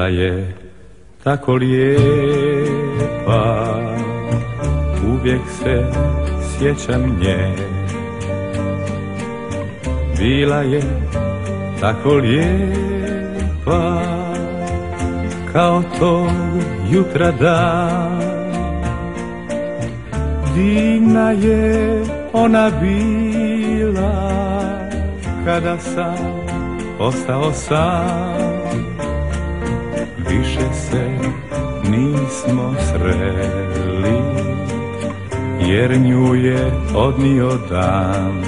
je tako lijepa, uvijek se sjećam nje. Bila je tako lijepa, kao tog jutra dan. Divna je ona bila, kada sam ostao sam. Više se nismo sreli, jer nju je odnio dan.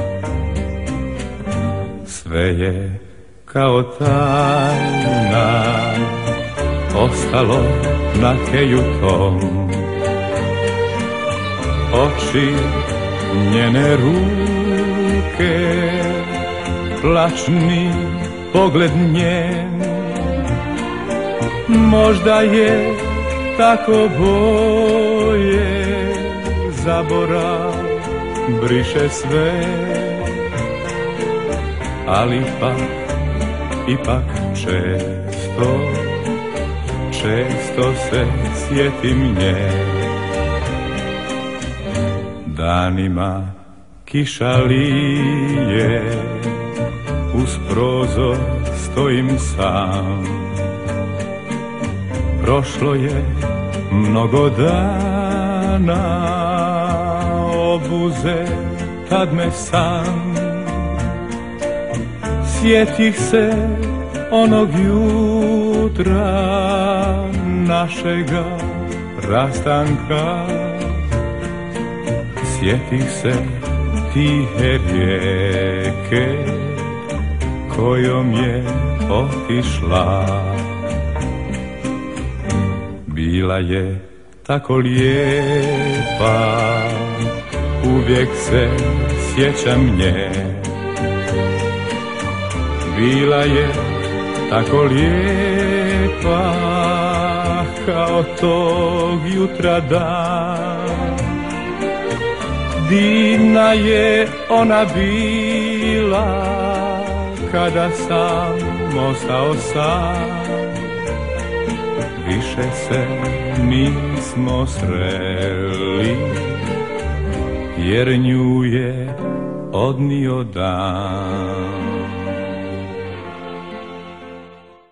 Sve je kao tajna ostalo na keju tom. Oči, njene ruke, plačni pogled njen. Možda je tako bolje, zaborav briše sve. Ali ipak često se sjetim nje. Danima kiša lije, uz prozor stojim sam. Prošlo je mnogo dana, obuze tad me sam. Sjetih se onog jutra, našega rastanka. Sjetih se tihe rijeke, kojom je otišla. Bila je tako lijepa, uvijek se sjećam nje. Bila je tako lijepa, kao tog jutra dan. Divna je ona bila, kada sam ostao sam. Više se nismo sreli, jer nju je odnio dan.